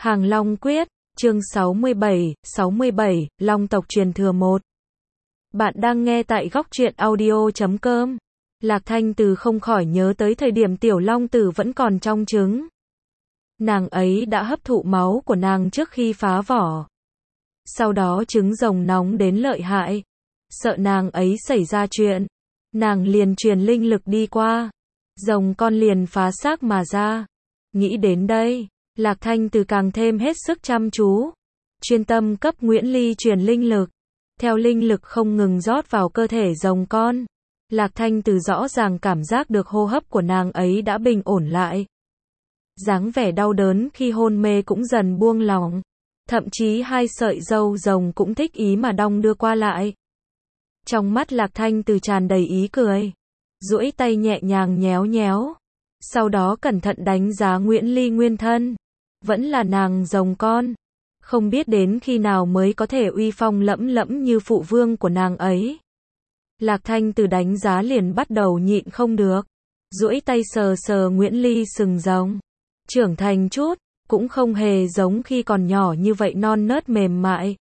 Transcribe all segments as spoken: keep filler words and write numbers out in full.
Hàng Long Quyết, chương sáu mươi bảy, sáu mươi bảy, Long tộc truyền thừa một. Bạn đang nghe tại góc truyện audio chấm com. Lạc Thanh Từ không khỏi nhớ tới thời điểm tiểu long tử vẫn còn trong trứng. Nàng ấy đã hấp thụ máu của nàng trước khi phá vỏ. Sau đó trứng rồng nóng đến lợi hại. Sợ nàng ấy xảy ra chuyện. Nàng liền truyền linh lực đi qua. Rồng con liền phá xác mà ra. Nghĩ đến đây, Lạc Thanh Từ càng thêm hết sức chăm chú. Chuyên tâm cấp Nguyễn Ly truyền linh lực. Theo linh lực không ngừng rót vào cơ thể rồng con. Lạc Thanh Từ rõ ràng cảm giác được hô hấp của nàng ấy đã bình ổn lại. Dáng vẻ đau đớn khi hôn mê cũng dần buông lỏng. Thậm chí hai sợi râu rồng cũng thích ý mà đong đưa qua lại. Trong mắt Lạc Thanh Từ tràn đầy ý cười. Duỗi tay nhẹ nhàng nhéo nhéo. Sau đó cẩn thận đánh giá Nguyễn Ly nguyên thân. Vẫn là nàng rồng con. Không biết đến khi nào mới có thể uy phong lẫm lẫm như phụ vương của nàng ấy. Lạc Thanh Từ đánh giá liền bắt đầu nhịn không được. Duỗi tay sờ sờ Nguyễn Ly sừng rồng. Trưởng thành chút, cũng không hề giống khi còn nhỏ như vậy non nớt mềm mại.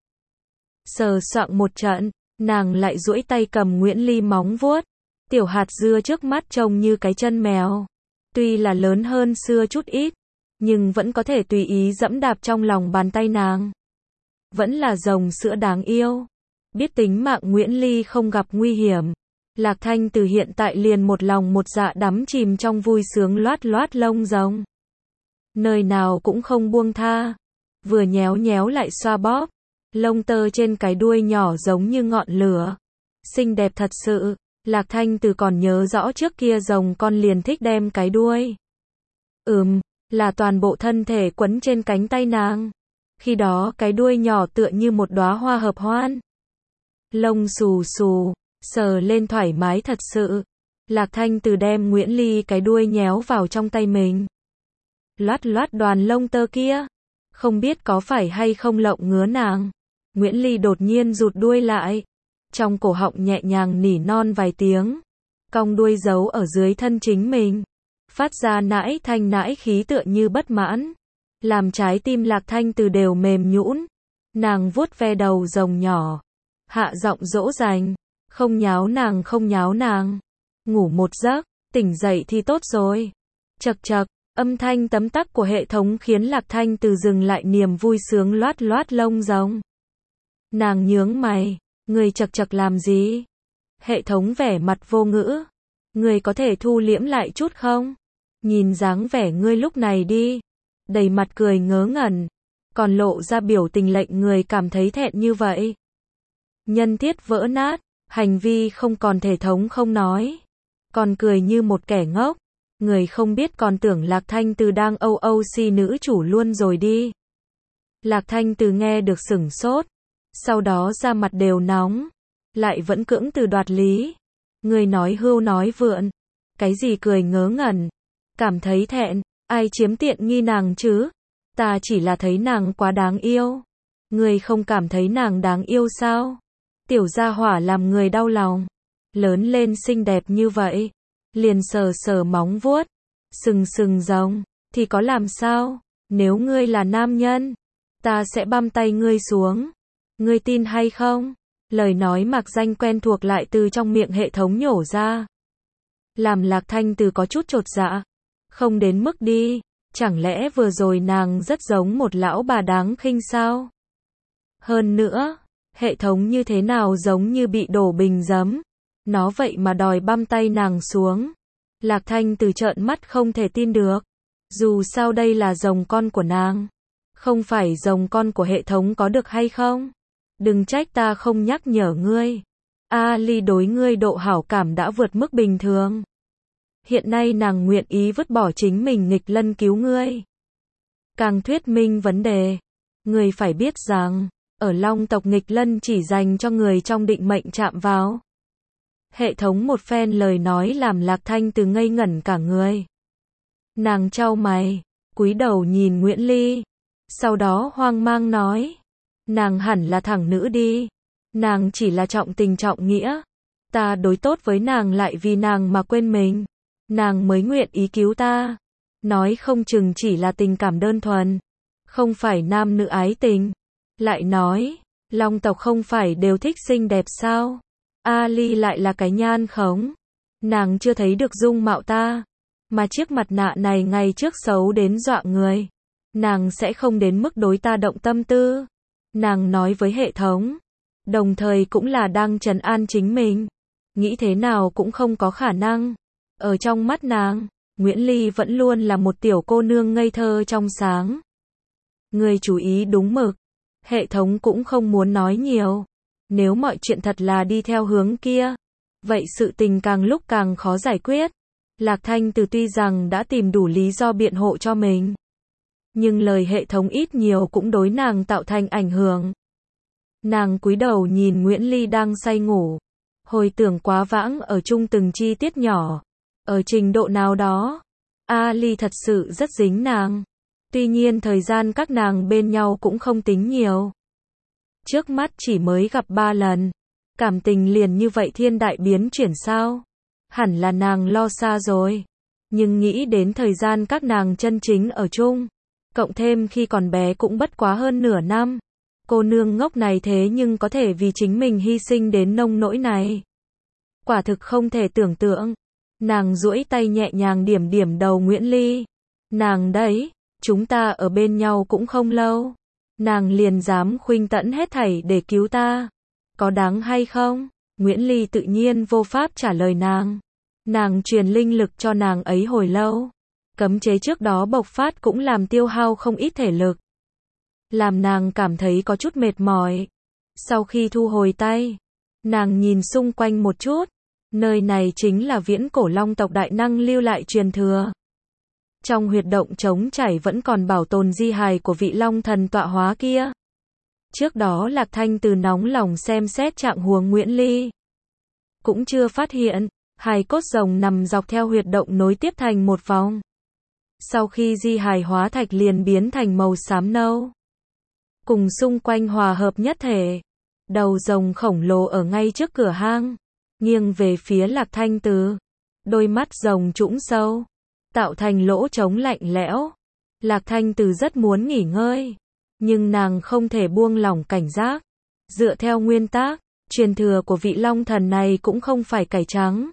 Sờ soạng một trận, nàng lại duỗi tay cầm Nguyễn Ly móng vuốt. Tiểu hạt dưa trước mắt trông như cái chân mèo. Tuy là lớn hơn xưa chút ít, nhưng vẫn có thể tùy ý dẫm đạp trong lòng bàn tay nàng. Vẫn là rồng sữa đáng yêu. Biết tính mạng Nguyễn Ly không gặp nguy hiểm. Lạc Thanh Từ hiện tại liền một lòng một dạ đắm chìm trong vui sướng loát loát lông rồng. Nơi nào cũng không buông tha. Vừa nhéo nhéo lại xoa bóp. Lông tơ trên cái đuôi nhỏ giống như ngọn lửa. Xinh đẹp thật sự. Lạc Thanh Từ còn nhớ rõ trước kia rồng con liền thích đem cái đuôi. Ừm, là toàn bộ thân thể quấn trên cánh tay nàng. Khi đó cái đuôi nhỏ tựa như một đóa hoa hợp hoan. Lông xù xù, sờ lên thoải mái thật sự. Lạc Thanh Từ đem Nguyễn Ly cái đuôi nhéo vào trong tay mình. Loát loát đoàn lông tơ kia. Không biết có phải hay không lộng ngứa nàng. Nguyễn Ly đột nhiên rụt đuôi lại. Trong cổ họng nhẹ nhàng nỉ non vài tiếng. Cong đuôi giấu ở dưới thân chính mình. Phát ra nãi thanh nãi khí tựa như bất mãn. Làm trái tim Lạc Thanh Từ đều mềm nhũn. Nàng vuốt ve đầu rồng nhỏ. Hạ giọng dỗ dành. Không nháo nàng không nháo nàng. Ngủ một giấc, tỉnh dậy thì tốt rồi. Chật chật, âm thanh tấm tắc của hệ thống khiến Lạc Thanh Từ dừng lại niềm vui sướng loát loát lông rồng. Nàng nhướng mày. Người chật chật làm gì? Hệ thống vẻ mặt vô ngữ. Người có thể thu liễm lại chút không? Nhìn dáng vẻ ngươi lúc này đi. Đầy mặt cười ngớ ngẩn. Còn lộ ra biểu tình lệnh người cảm thấy thẹn như vậy. Nhân thiết vỡ nát. Hành vi không còn thể thống không nói. Còn cười như một kẻ ngốc. Người không biết còn tưởng Lạc Thanh Từ đang âu âu si nữ chủ luôn rồi đi. Lạc Thanh Từ nghe được sửng sốt. Sau đó da mặt đều nóng. Lại vẫn cưỡng từ đoạt lý. Người nói hưu nói vượn. Cái gì cười ngớ ngẩn. Cảm thấy thẹn. Ai chiếm tiện nghi nàng chứ? Ta chỉ là thấy nàng quá đáng yêu. Người không cảm thấy nàng đáng yêu sao? Tiểu gia hỏa làm người đau lòng. Lớn lên xinh đẹp như vậy. Liền sờ sờ móng vuốt. Sừng sừng rồng. Thì có làm sao? Nếu ngươi là nam nhân. Ta sẽ băm tay ngươi xuống. Ngươi tin hay không? Lời nói mạc danh quen thuộc lại từ trong miệng hệ thống nhổ ra. Làm Lạc Thanh Từ có chút chột dạ. Không đến mức đi. Chẳng lẽ vừa rồi nàng rất giống một lão bà đáng khinh sao? Hơn nữa, hệ thống như thế nào giống như bị đổ bình giấm. Nó vậy mà đòi băm tay nàng xuống. Lạc Thanh Từ trợn mắt không thể tin được. Dù sao đây là rồng con của nàng. Không phải rồng con của hệ thống có được hay không? Đừng trách ta không nhắc nhở ngươi. A Ly đối ngươi độ hảo cảm đã vượt mức bình thường. Hiện nay nàng nguyện ý vứt bỏ chính mình nghịch lân cứu ngươi. Càng thuyết minh vấn đề. Ngươi phải biết rằng, ở Long tộc nghịch lân chỉ dành cho người trong định mệnh chạm vào. Hệ thống một phen lời nói làm Lạc Thanh Từ ngây ngẩn cả người. Nàng chau mày, cúi đầu nhìn Nguyễn Ly. Sau đó hoang mang nói. Nàng hẳn là thẳng nữ đi. Nàng chỉ là trọng tình trọng nghĩa. Ta đối tốt với nàng lại vì nàng mà quên mình. Nàng mới nguyện ý cứu ta. Nói không chừng chỉ là tình cảm đơn thuần. không phải nam nữ ái tình. Lại nói, long tộc không phải đều thích xinh đẹp sao? Ali lại là cái nhan khống. Nàng chưa thấy được dung mạo ta, mà chiếc mặt nạ này ngày trước xấu đến dọa người. Nàng sẽ không đến mức đối ta động tâm tư. Nàng nói với hệ thống, đồng thời cũng là đang trấn an chính mình. Nghĩ thế nào cũng không có khả năng. Ở trong mắt nàng, Nguyễn Ly vẫn luôn là một tiểu cô nương ngây thơ trong sáng. Người chú ý đúng mực. Hệ thống cũng không muốn nói nhiều. Nếu mọi chuyện thật là đi theo hướng kia, vậy sự tình càng lúc càng khó giải quyết. Lạc Thanh Từ tuy rằng đã tìm đủ lý do biện hộ cho mình, nhưng lời hệ thống ít nhiều cũng đối nàng tạo thành ảnh hưởng. Nàng cúi đầu nhìn Nguyễn Ly đang say ngủ, hồi tưởng quá vãng ở chung từng chi tiết nhỏ. Ở trình độ nào đó, Ali thật sự rất dính nàng. Tuy nhiên thời gian các nàng bên nhau cũng không tính nhiều. Trước mắt chỉ mới gặp ba lần. Cảm tình liền như vậy thiên đại biến chuyển sao? Hẳn là nàng lo xa rồi. Nhưng nghĩ đến thời gian các nàng chân chính ở chung, cộng thêm khi còn bé cũng bất quá hơn nửa năm. Cô nương ngốc này thế nhưng có thể vì chính mình hy sinh đến nông nỗi này. Quả thực không thể tưởng tượng. Nàng duỗi tay nhẹ nhàng điểm điểm đầu Nguyễn Ly. Nàng đấy, chúng ta ở bên nhau cũng không lâu. Nàng liền dám khuynh tẫn hết thảy để cứu ta. Có đáng hay không? Nguyễn Ly tự nhiên vô pháp trả lời nàng. Nàng truyền linh lực cho nàng ấy hồi lâu. Cấm chế trước đó bộc phát cũng làm tiêu hao không ít thể lực. Làm nàng cảm thấy có chút mệt mỏi. Sau khi thu hồi tay, nàng nhìn xung quanh một chút. Nơi này chính là viễn cổ long tộc đại năng lưu lại truyền thừa. Trong huyệt động trống chảy vẫn còn bảo tồn di hài của vị long thần tọa hóa kia. Trước đó Lạc Thanh Từ nóng lòng xem xét trạng huống Nguyễn Ly, cũng chưa phát hiện, hài cốt rồng nằm dọc theo huyệt động nối tiếp thành một vòng. Sau khi di hài hóa thạch liền biến thành màu xám nâu, cùng xung quanh hòa hợp nhất thể. Đầu rồng khổng lồ ở ngay trước cửa hang, nghiêng về phía Lạc Thanh Từ. Đôi mắt rồng trũng sâu, tạo thành lỗ trống lạnh lẽo. Lạc Thanh Từ rất muốn nghỉ ngơi, nhưng nàng không thể buông lỏng cảnh giác. Dựa theo nguyên tắc, truyền thừa của vị long thần này cũng không phải cải trắng.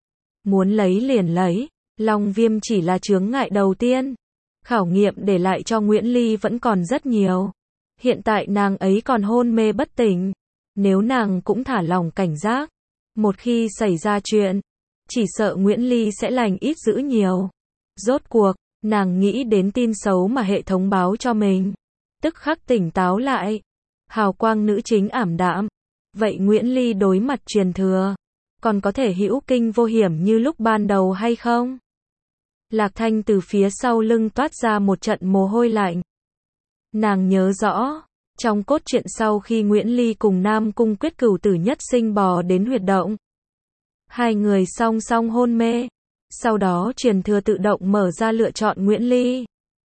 Muốn lấy liền lấy, long viêm chỉ là chướng ngại đầu tiên. Khảo nghiệm để lại cho Nguyễn Ly vẫn còn rất nhiều. Hiện tại nàng ấy còn hôn mê bất tỉnh. Nếu nàng cũng thả lỏng cảnh giác, một khi xảy ra chuyện, chỉ sợ Nguyễn Ly sẽ lành ít dữ nhiều. Rốt cuộc, nàng nghĩ đến tin xấu mà hệ thống báo cho mình. Tức khắc tỉnh táo lại. Hào quang nữ chính ảm đạm. Vậy Nguyễn Ly đối mặt truyền thừa, còn có thể hữu kinh vô hiểm như lúc ban đầu hay không? Lạc Thanh từ phía sau lưng toát ra một trận mồ hôi lạnh. Nàng nhớ rõ, trong cốt truyện sau khi Nguyễn Ly cùng Nam Cung Quyết cửu tử nhất sinh bò đến huyệt động, hai người song song hôn mê. Sau đó truyền thừa tự động mở ra lựa chọn Nguyễn Ly.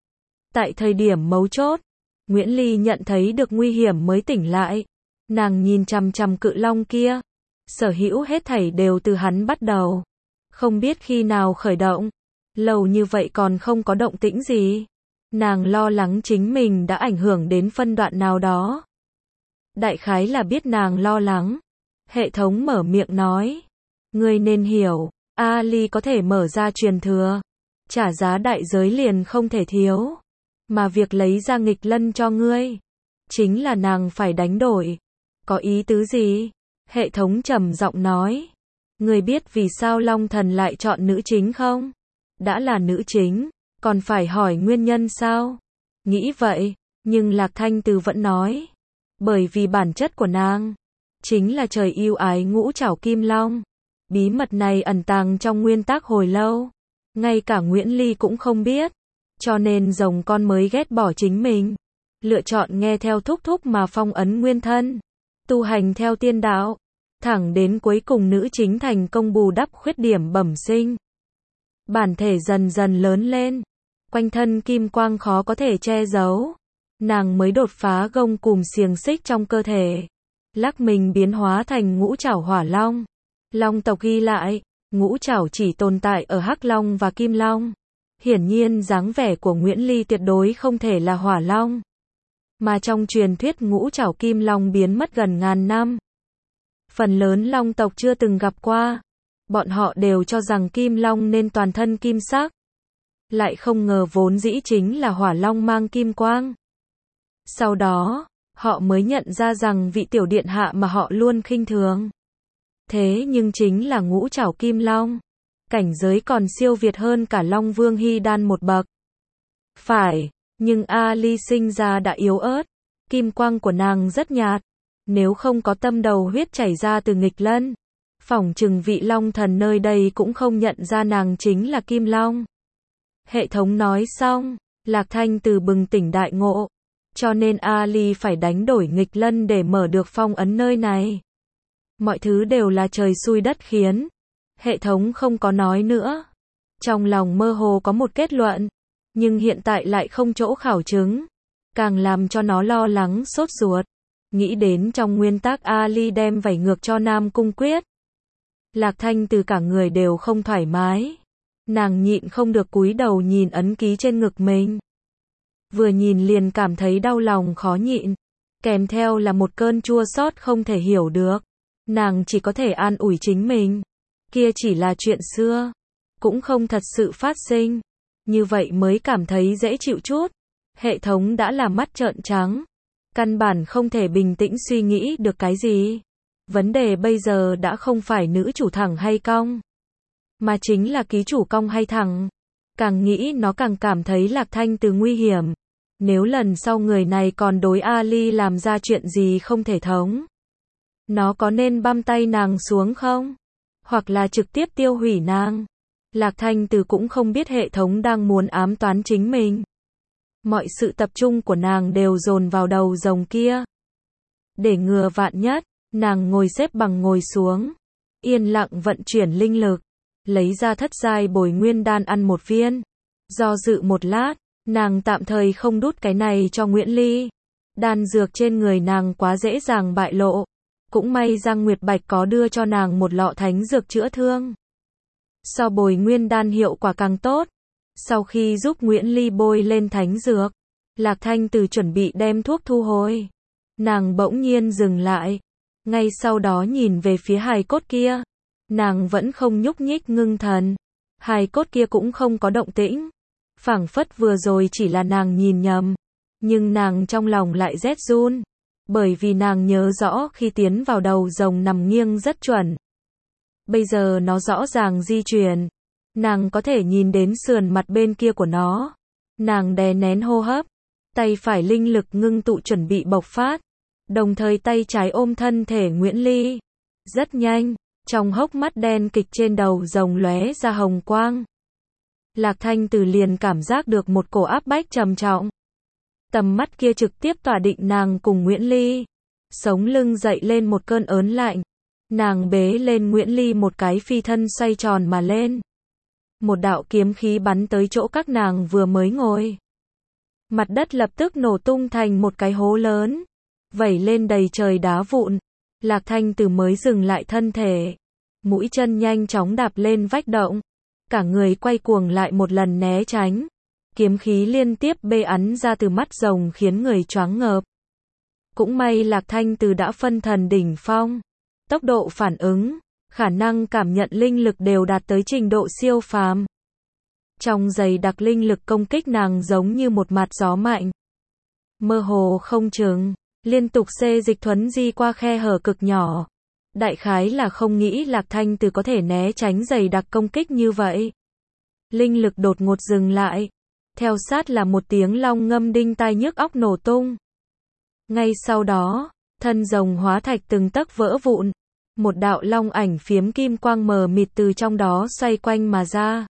Tại thời điểm mấu chốt, Nguyễn Ly nhận thấy được nguy hiểm mới tỉnh lại. Nàng nhìn chằm chằm cự long kia. Sở hữu hết thảy đều từ hắn bắt đầu. Không biết khi nào khởi động. Lâu như vậy còn không có động tĩnh gì. Nàng lo lắng chính mình đã ảnh hưởng đến phân đoạn nào đó. Đại khái là biết nàng lo lắng. Hệ thống mở miệng nói. Ngươi nên hiểu, Ali có thể mở ra truyền thừa. Trả giá đại giới liền không thể thiếu. Mà việc lấy ra nghịch lân cho ngươi, chính là nàng phải đánh đổi. Có ý tứ gì? Hệ thống trầm giọng nói. Ngươi biết vì sao Long Thần lại chọn nữ chính không? Đã là nữ chính, còn phải hỏi nguyên nhân sao? Nghĩ vậy, nhưng Lạc Thanh Từ vẫn nói. Bởi vì bản chất của nàng, chính là trời yêu ái ngũ trảo kim long. Bí mật này ẩn tàng trong nguyên tắc hồi lâu. Ngay cả Nguyễn Ly cũng không biết. Cho nên rồng con mới ghét bỏ chính mình. Lựa chọn nghe theo thúc thúc mà phong ấn nguyên thân. Tu hành theo tiên đạo. Thẳng đến cuối cùng nữ chính thành công bù đắp khuyết điểm bẩm sinh. Bản thể dần dần lớn lên. Quanh thân kim quang khó có thể che giấu. Nàng mới đột phá gông cùm xiềng xích trong cơ thể. Lắc mình biến hóa thành ngũ trảo hỏa long. Long tộc ghi lại, ngũ trảo chỉ tồn tại ở Hắc Long và Kim Long. Hiển nhiên dáng vẻ của Nguyễn Ly tuyệt đối không thể là hỏa long. Mà trong truyền thuyết ngũ trảo kim long biến mất gần ngàn năm. Phần lớn long tộc chưa từng gặp qua. Bọn họ đều cho rằng kim long nên toàn thân kim sắc. Lại không ngờ vốn dĩ chính là hỏa long mang kim quang. Sau đó, họ mới nhận ra rằng vị tiểu điện hạ mà họ luôn khinh thường. Thế nhưng chính là ngũ trảo kim long. Cảnh giới còn siêu việt hơn cả Long Vương Hy Đan một bậc. Phải, nhưng Ali sinh ra đã yếu ớt. Kim quang của nàng rất nhạt. Nếu không có tâm đầu huyết chảy ra từ nghịch lân, phỏng chừng vị long thần nơi đây cũng không nhận ra nàng chính là Kim Long. Hệ thống nói xong, Lạc Thanh Từ bừng tỉnh đại ngộ. Cho nên Ali phải đánh đổi nghịch lân để mở được phong ấn nơi này. Mọi thứ đều là trời xui đất khiến. Hệ thống không có nói nữa. Trong lòng mơ hồ có một kết luận, nhưng hiện tại lại không chỗ khảo chứng. Càng làm cho nó lo lắng sốt ruột. Nghĩ đến trong nguyên tắc Ali đem vảy ngược cho Nam Cung Quyết. Lạc Thanh Từ cả người đều không thoải mái. Nàng nhịn không được cúi đầu nhìn ấn ký trên ngực mình. Vừa nhìn liền cảm thấy đau lòng khó nhịn. Kèm theo là một cơn chua xót không thể hiểu được. Nàng chỉ có thể an ủi chính mình. Kia chỉ là chuyện xưa. Cũng không thật sự phát sinh. Như vậy mới cảm thấy dễ chịu chút. Hệ thống đã là mắt trợn trắng. Căn bản không thể bình tĩnh suy nghĩ được cái gì. Vấn đề bây giờ đã không phải nữ chủ thẳng hay cong, mà chính là ký chủ cong hay thẳng. Càng nghĩ nó càng cảm thấy Lạc Thanh Từ nguy hiểm. Nếu lần sau người này còn đối Ali làm ra chuyện gì không thể thống, nó có nên băm tay nàng xuống không? Hoặc là trực tiếp tiêu hủy nàng? Lạc Thanh Từ cũng không biết hệ thống đang muốn ám toán chính mình. Mọi sự tập trung của nàng đều dồn vào đầu rồng kia. Để ngừa vạn nhất, nàng ngồi xếp bằng ngồi xuống. Yên lặng vận chuyển linh lực. Lấy ra thất giai bồi nguyên đan ăn một viên. Do dự một lát, nàng tạm thời không đút cái này cho Nguyễn Ly. Đan dược trên người nàng quá dễ dàng bại lộ. Cũng may Giang Nguyệt Bạch có đưa cho nàng một lọ thánh dược chữa thương. So bồi nguyên đan hiệu quả càng tốt. Sau khi giúp Nguyễn Ly bôi lên thánh dược, Lạc Thanh Từ chuẩn bị đem thuốc thu hồi. Nàng bỗng nhiên dừng lại. Ngay sau đó nhìn về phía hài cốt kia. Nàng vẫn không nhúc nhích ngưng thần. Hài cốt kia cũng không có động tĩnh. Phảng phất vừa rồi chỉ là nàng nhìn nhầm. Nhưng nàng trong lòng lại rét run. Bởi vì nàng nhớ rõ khi tiến vào đầu rồng nằm nghiêng rất chuẩn. Bây giờ nó rõ ràng di chuyển. Nàng có thể nhìn đến sườn mặt bên kia của nó. Nàng đè nén hô hấp. Tay phải linh lực ngưng tụ chuẩn bị bộc phát. Đồng thời tay trái ôm thân thể Nguyễn Ly. Rất nhanh, trong hốc mắt đen kịch trên đầu rồng lóe ra hồng quang. Lạc Thanh Từ liền cảm giác được một cổ áp bách trầm trọng. Tầm mắt kia trực tiếp tỏa định nàng cùng Nguyễn Ly. Sống lưng dậy lên một cơn ớn lạnh. Nàng bế lên Nguyễn Ly một cái phi thân xoay tròn mà lên. Một đạo kiếm khí bắn tới chỗ các nàng vừa mới ngồi. Mặt đất lập tức nổ tung thành một cái hố lớn. Vẩy lên đầy trời đá vụn. Lạc Thanh Từ mới dừng lại thân thể. Mũi chân nhanh chóng đạp lên vách động. Cả người quay cuồng lại một lần né tránh. Kiếm khí liên tiếp bê ắn ra từ mắt rồng khiến người choáng ngợp. Cũng may Lạc Thanh Từ đã phân thần đỉnh phong. Tốc độ phản ứng, khả năng cảm nhận linh lực đều đạt tới trình độ siêu phàm. Trong dày đặc linh lực công kích nàng giống như một mạt gió mạnh. Mơ hồ không chừng, liên tục xê dịch thuấn di qua khe hở cực nhỏ. Đại khái là không nghĩ Lạc Thanh Từ có thể né tránh dày đặc công kích như vậy. Linh lực đột ngột dừng lại. Theo sát là một tiếng long ngâm đinh tai nhức óc nổ tung. Ngay sau đó, thân rồng hóa thạch từng tấc vỡ vụn. Một đạo long ảnh phiếm kim quang mờ mịt từ trong đó xoay quanh mà ra.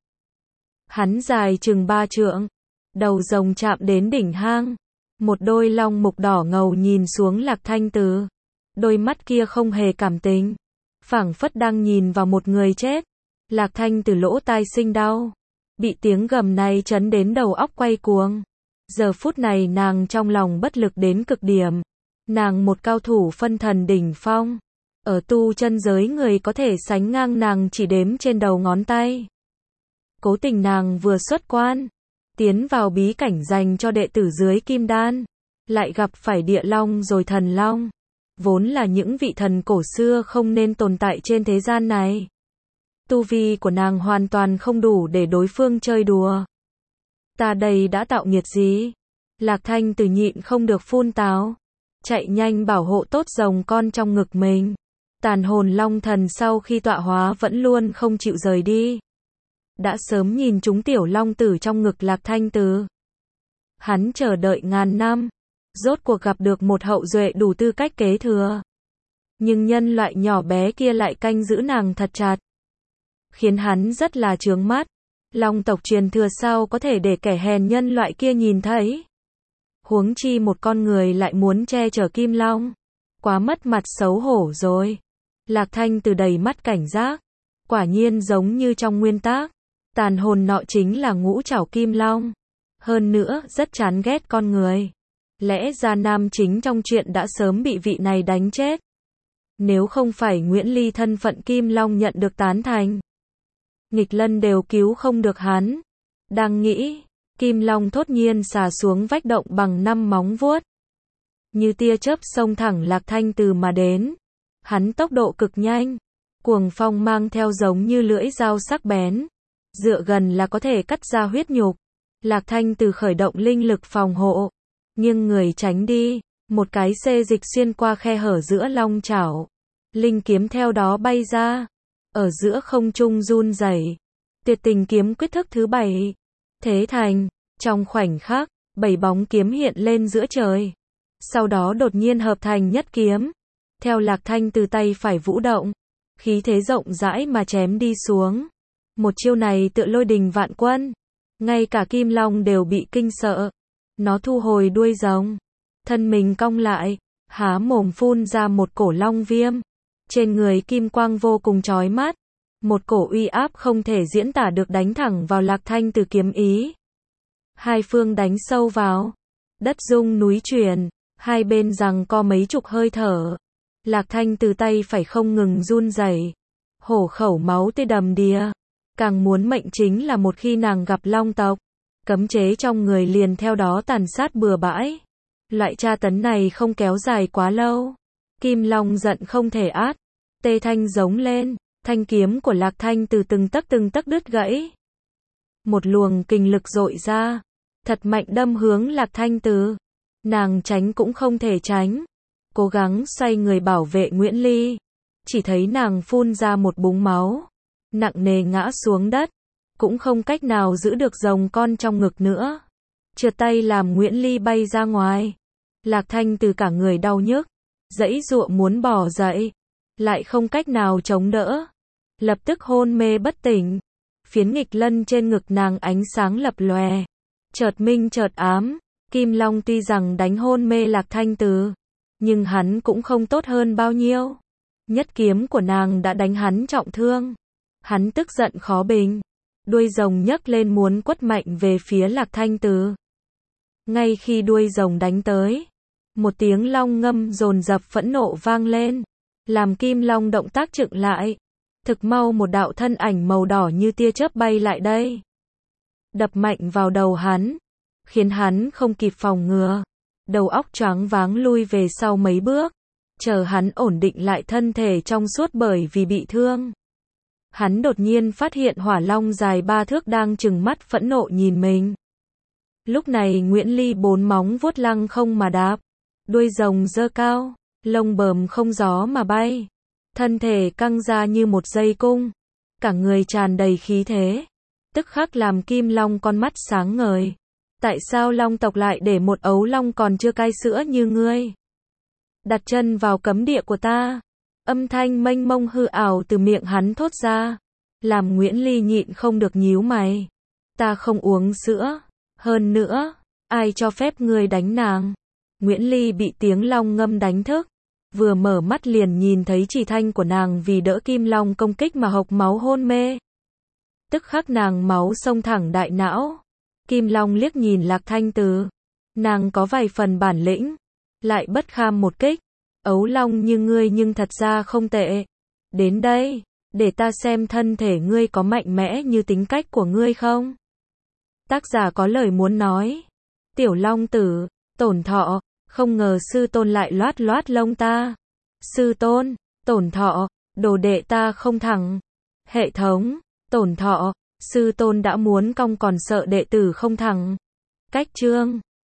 Hắn dài chừng ba trượng. Đầu rồng chạm đến đỉnh hang. Một đôi long mục đỏ ngầu nhìn xuống Lạc Thanh Từ. Đôi mắt kia không hề cảm tình. Phảng phất đang nhìn vào một người chết. Lạc Thanh Từ lỗ tai sinh đau. Bị tiếng gầm này chấn đến đầu óc quay cuồng. Giờ phút này nàng trong lòng bất lực đến cực điểm. Nàng một cao thủ phân thần đỉnh phong. Ở tu chân giới người có thể sánh ngang nàng chỉ đếm trên đầu ngón tay. Cố tình nàng vừa xuất quan, tiến vào bí cảnh dành cho đệ tử dưới kim đan, lại gặp phải địa long rồi thần long, vốn là những vị thần cổ xưa không nên tồn tại trên thế gian này. Tu vi của nàng hoàn toàn không đủ để đối phương chơi đùa. Ta đây đã tạo nghiệt gì? Lạc Thanh Từ nhịn không được phun táo, chạy nhanh bảo hộ tốt rồng con trong ngực mình. Tàn hồn long thần sau khi tọa hóa vẫn luôn không chịu rời đi. Đã sớm nhìn chúng tiểu long tử trong ngực Lạc Thanh Từ. Hắn chờ đợi ngàn năm, rốt cuộc gặp được một hậu duệ đủ tư cách kế thừa. Nhưng nhân loại nhỏ bé kia lại canh giữ nàng thật chặt, khiến hắn rất là chướng mắt. Long tộc truyền thừa sao có thể để kẻ hèn nhân loại kia nhìn thấy? Huống chi một con người lại muốn che chở kim long, quá mất mặt xấu hổ rồi. Lạc Thanh Từ đầy mắt cảnh giác, quả nhiên giống như trong nguyên tác, tàn hồn nọ chính là ngũ trảo kim long, hơn nữa rất chán ghét con người. Lẽ ra nam chính trong chuyện đã sớm bị vị này đánh chết. Nếu không phải Nguyễn Ly thân phận kim long nhận được tán thành, nghịch lân đều cứu không được hắn. Đang nghĩ, kim long thốt nhiên xà xuống vách động bằng năm móng vuốt, như tia chớp xông thẳng Lạc Thanh Từ mà đến. Hắn tốc độ cực nhanh, cuồng phong mang theo giống như lưỡi dao sắc bén, dựa gần là có thể cắt ra huyết nhục. Lạc Thanh Từ khởi động linh lực phòng hộ, nghiêng người tránh đi, một cái xê dịch xuyên qua khe hở giữa long chảo, linh kiếm theo đó bay ra, ở giữa không trung run rẩy. Tuyệt tình kiếm quyết thức thứ bảy, thế thành. Trong khoảnh khắc, bảy bóng kiếm hiện lên giữa trời, sau đó đột nhiên hợp thành nhất kiếm. Theo Lạc Thanh Từ tay phải vũ động, khí thế rộng rãi mà chém đi xuống. Một chiêu này tựa lôi đình vạn quân, ngay cả kim long đều bị kinh sợ. Nó thu hồi đuôi rồng, thân mình cong lại, há mồm phun ra một cổ long viêm. Trên người kim quang vô cùng chói mắt, một cổ uy áp không thể diễn tả được đánh thẳng vào Lạc Thanh Từ kiếm ý. Hai phương đánh sâu vào, đất rung núi chuyển, hai bên giằng co mấy chục hơi thở. Lạc Thanh Từ tay phải không ngừng run rẩy, hổ khẩu máu tươi đầm đìa. Càng muốn mệnh chính là một khi nàng gặp long tộc, cấm chế trong người liền theo đó tàn sát bừa bãi. Loại tra tấn này không kéo dài quá lâu. Kim long giận không thể át, tê thanh giống lên, thanh kiếm của Lạc Thanh Từ từng tấc từng tấc đứt gãy. Một luồng kình lực dội ra, thật mạnh đâm hướng Lạc Thanh Từ. Nàng tránh cũng không thể tránh, cố gắng xoay người bảo vệ Nguyễn Ly, chỉ thấy nàng phun ra một búng máu, nặng nề ngã xuống đất, cũng không cách nào giữ được rồng con trong ngực nữa. Trượt tay làm Nguyễn Ly bay ra ngoài. Lạc Thanh Từ cả người đau nhức, giãy giụa muốn bỏ dậy, lại không cách nào chống đỡ, lập tức hôn mê bất tỉnh. Phiến nghịch lân trên ngực nàng ánh sáng lập lòe, chợt minh chợt ám. Kim Long tuy rằng đánh hôn mê Lạc Thanh Từ, nhưng hắn cũng không tốt hơn bao nhiêu. Nhất kiếm của nàng đã đánh hắn trọng thương. Hắn tức giận khó bình, đuôi rồng nhấc lên muốn quất mạnh về phía Lạc Thanh Từ. Ngay khi đuôi rồng đánh tới, một tiếng long ngâm dồn dập phẫn nộ vang lên, làm Kim Long động tác chững lại. Thực mau một đạo thân ảnh màu đỏ như tia chớp bay lại đây, đập mạnh vào đầu hắn, khiến hắn không kịp phòng ngừa, đầu óc choáng váng lui về sau mấy bước. Chờ hắn ổn định lại thân thể trong suốt bởi vì bị thương, hắn đột nhiên phát hiện hỏa long dài ba thước đang trừng mắt phẫn nộ nhìn mình. Lúc này Nguyễn Ly bốn móng vuốt lăng không mà đạp, đuôi rồng giơ cao, lông bờm không gió mà bay, thân thể căng ra như một dây cung, cả người tràn đầy khí thế, tức khắc làm Kim Long con mắt sáng ngời. Tại sao long tộc lại để một ấu long còn chưa cai sữa như ngươi đặt chân vào cấm địa của ta? Âm thanh mênh mông hư ảo từ miệng hắn thốt ra, làm Nguyễn Ly nhịn không được nhíu mày. Ta không uống sữa, hơn nữa, ai cho phép ngươi đánh nàng? Nguyễn Ly bị tiếng long ngâm đánh thức, vừa mở mắt liền nhìn thấy Chỉ Thanh của nàng vì đỡ Kim Long công kích mà hộc máu hôn mê. Tức khắc nàng máu xông thẳng đại não. Kim Long liếc nhìn Lạc Thanh Từ, nàng có vài phần bản lĩnh, lại bất kham một kích. Ấu long như ngươi nhưng thật ra không tệ. Đến đây, để ta xem thân thể ngươi có mạnh mẽ như tính cách của ngươi không? Tác giả có lời muốn nói. Tiểu Long Tử, Tổn Thọ, không ngờ sư tôn lại loát loát lông ta. Sư tôn, Tổn Thọ, đồ đệ ta không thẳng. Hệ thống, Tổn Thọ, sư tôn đã muốn cong còn sợ đệ tử không thẳng. Cách chương